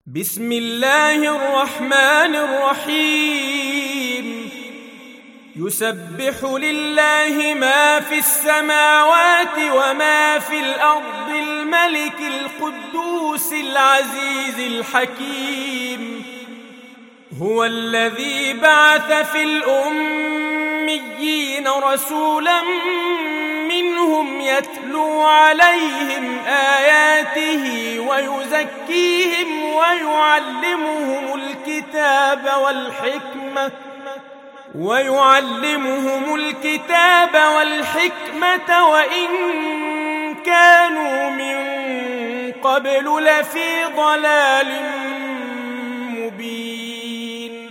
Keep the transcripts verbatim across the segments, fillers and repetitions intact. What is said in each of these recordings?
بسم الله الرحمن الرحيم. يسبح لله ما في السماوات وما في الأرض الملك القدوس العزيز الحكيم. هو الذي بعث في الأميين رسولا منهم يتلو عليهم آياته ويزكيهم ويعلمهم الكتاب والحكمة ويعلمهم الكتاب والحكمة وإن كانوا من قبل لفي ضلال مبين.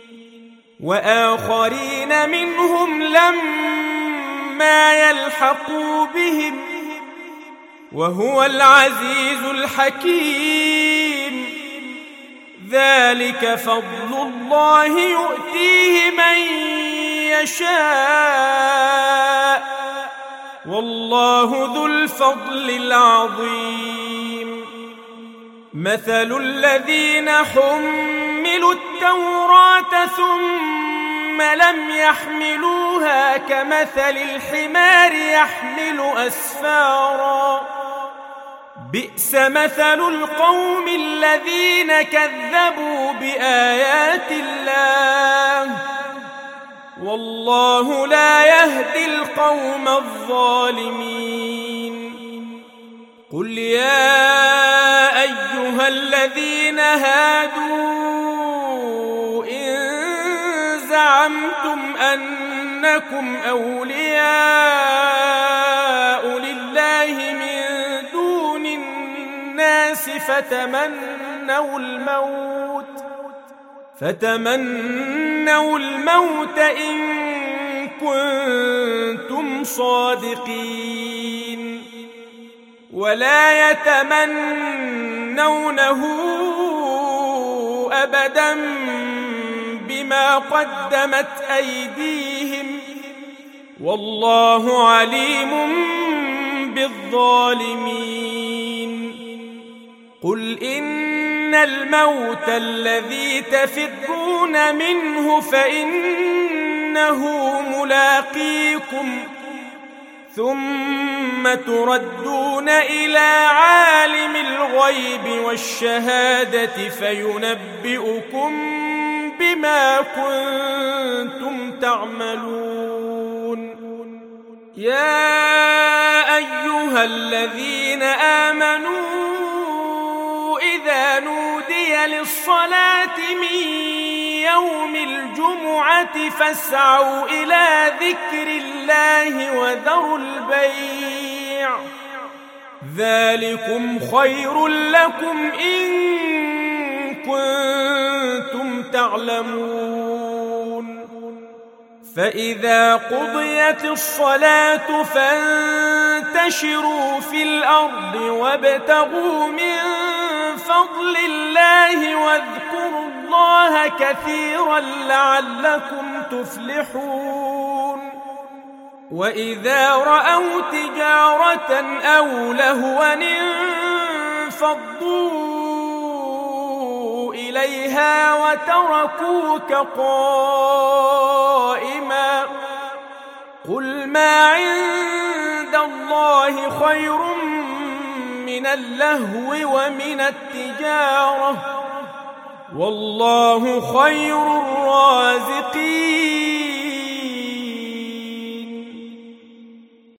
وآخرين منهم لما يلحقوا بهم وهو العزيز الحكيم. ذلك فضل الله يؤتيه من يشاء والله ذو الفضل العظيم. مثل الذين حملوا التوراة ثم لم يحملوها كمثل الحمار يحمل أسفارا. بئس مثل القوم الذين كذبوا بآيات الله والله لا يهدي القوم الظالمين. قل يا أيها الذين هادوا إن زعمتم أنكم أولياء لله من دون الناس فتمنوا الموت فتمنوا الموت إن كنتم صادقين ولا يتمنونه أبدا بما قدمت أيديهم والله عليم بالظالمين. قل إن الموت الذي تفرون منه فإنه ملاقيكم ثم تردون إلى عالم الغيب والشهادة فينبئكم بما كنتم تعملون. يا أيها الذين آمنوا إذا نودي للصلاة من يوم الجمعة فاسعوا إلى ذكر الله وذروا البيع ذلكم خير لكم إن كنتم تعلمون. فإذا قضيت الصلاة فانتشروا في الأرض وابتغوا من فضل الله واذكروا الله كثيرا لعلكم تفلحون. وإذا رأوا تجارة أو لهوا انفضوا إليها وتركوك قائما. قل ما عند الله خير من اللهو ومن التجارة والله خير الرازقين.